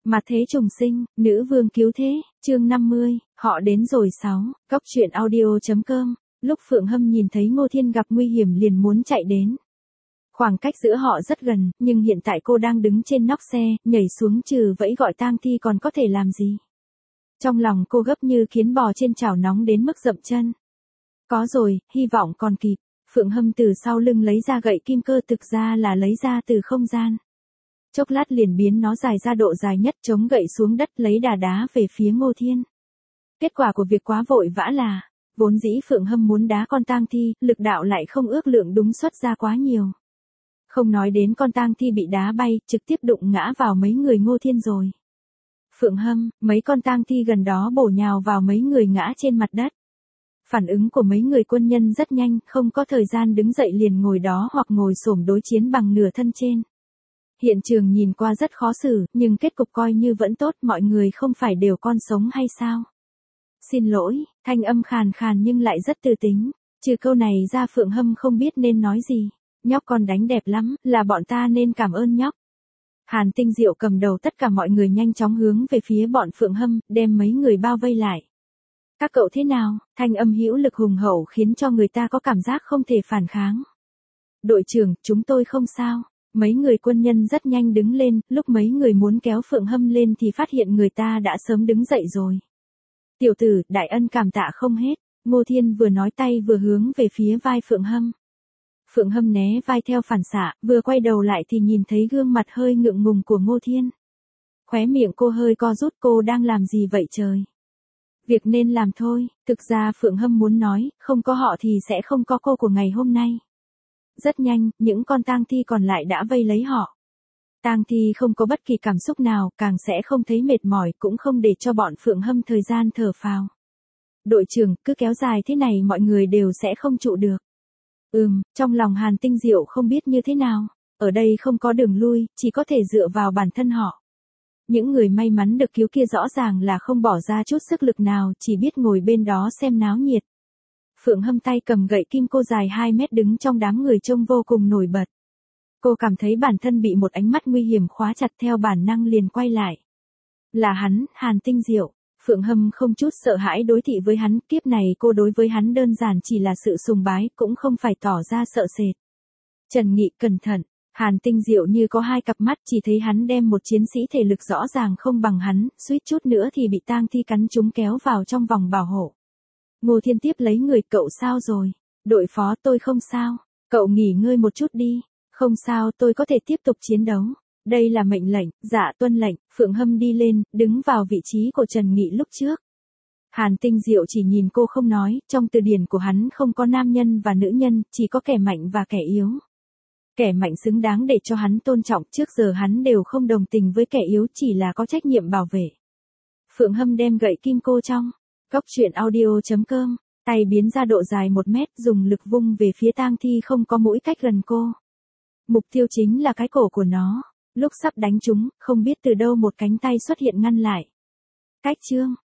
Mặt thế trùng sinh, nữ vương cứu thế, chương 50, họ đến rồi 6, Cóc truyện audio.com, lúc Phượng Hâm nhìn thấy Ngô Thiên gặp nguy hiểm liền muốn chạy đến. Khoảng cách giữa họ rất gần, nhưng hiện tại cô đang đứng trên nóc xe, nhảy xuống trừ vẫy gọi tang thi còn có thể làm gì. Trong lòng cô gấp như kiến bò trên chảo nóng đến mức dậm chân. Có rồi, hy vọng còn kịp. Phượng Hâm từ sau lưng lấy ra gậy kim cơ, thực ra là lấy ra từ không gian. Chốc lát liền biến nó dài ra độ dài nhất, chống gậy xuống đất lấy đá về phía Ngô Thiên. Kết quả của việc quá vội vã là, vốn dĩ Phượng Hâm muốn đá con tang thi, lực đạo lại không ước lượng đúng xuất ra quá nhiều. Không nói đến con tang thi bị đá bay, trực tiếp đụng ngã vào mấy người Ngô Thiên rồi. Phượng Hâm, mấy con tang thi gần đó bổ nhào vào mấy người ngã trên mặt đất. Phản ứng của mấy người quân nhân rất nhanh, không có thời gian đứng dậy liền ngồi đó hoặc ngồi xổm đối chiến bằng nửa thân trên. Hiện trường nhìn qua rất khó xử, nhưng kết cục coi như vẫn tốt, mọi người không phải đều con sống hay sao? Xin lỗi, thanh âm khàn khàn nhưng lại rất tư tính. Trừ câu này ra Phượng Hâm không biết nên nói gì. Nhóc con đánh đẹp lắm, là bọn ta nên cảm ơn nhóc. Hàn Tinh Diệu cầm đầu tất cả mọi người nhanh chóng hướng về phía bọn Phượng Hâm, đem mấy người bao vây lại. Các cậu thế nào? Thanh âm hữu lực hùng hậu khiến cho người ta có cảm giác không thể phản kháng. Đội trưởng, chúng tôi không sao. Mấy người quân nhân rất nhanh đứng lên, lúc mấy người muốn kéo Phượng Hâm lên thì phát hiện người ta đã sớm đứng dậy rồi. Tiểu tử, đại ân cảm tạ không hết. Ngô Thiên vừa nói tay vừa hướng về phía vai Phượng Hâm. Phượng Hâm né vai theo phản xạ, vừa quay đầu lại thì nhìn thấy gương mặt hơi ngượng ngùng của Ngô Thiên. Khóe miệng cô hơi co rút, cô đang làm gì vậy trời? Việc nên làm thôi, thực ra Phượng Hâm muốn nói, không có họ thì sẽ không có cô của ngày hôm nay. Rất nhanh, những con tang thi còn lại đã vây lấy họ. Tang thi không có bất kỳ cảm xúc nào, càng sẽ không thấy mệt mỏi, cũng không để cho bọn Phượng Hâm thời gian thở phào. Đội trưởng, cứ kéo dài thế này mọi người đều sẽ không trụ được. Trong lòng Hàn Tinh Diệu không biết như thế nào. Ở đây không có đường lui, chỉ có thể dựa vào bản thân họ. Những người may mắn được cứu kia rõ ràng là không bỏ ra chút sức lực nào, chỉ biết ngồi bên đó xem náo nhiệt. Phượng Hâm tay cầm gậy kim cô dài 2 mét đứng trong đám người trông vô cùng nổi bật. Cô cảm thấy bản thân bị một ánh mắt nguy hiểm khóa chặt, theo bản năng liền quay lại. Là hắn, Hàn Tinh Diệu. Phượng Hâm không chút sợ hãi đối thị với hắn, kiếp này cô đối với hắn đơn giản chỉ là sự sùng bái, cũng không phải tỏ ra sợ sệt. Trần Nghị, cẩn thận. Hàn Tinh Diệu như có hai cặp mắt, chỉ thấy hắn đem một chiến sĩ thể lực rõ ràng không bằng hắn, suýt chút nữa thì bị tang thi cắn trúng kéo vào trong vòng bảo hộ. Ngô Thiên tiếp lấy người, cậu sao rồi? Đội phó, tôi không sao. Cậu nghỉ ngơi một chút đi. Không sao, tôi có thể tiếp tục chiến đấu. Đây là mệnh lệnh, dạ tuân lệnh. Phượng Hâm đi lên, đứng vào vị trí của Trần Nghị lúc trước. Hàn Tinh Diệu chỉ nhìn cô không nói, trong từ điển của hắn không có nam nhân và nữ nhân, chỉ có kẻ mạnh và kẻ yếu. Kẻ mạnh xứng đáng để cho hắn tôn trọng, trước giờ hắn đều không đồng tình với kẻ yếu, chỉ là có trách nhiệm bảo vệ. Phượng Hâm đem gậy kim cô trong Cóc truyện audio.com, tay biến ra độ dài 1 mét, dùng lực vung về phía tang thi không có mũi cách gần cô. Mục tiêu chính là cái cổ của nó. Lúc sắp đánh chúng, không biết từ đâu một cánh tay xuất hiện ngăn lại. Cách chương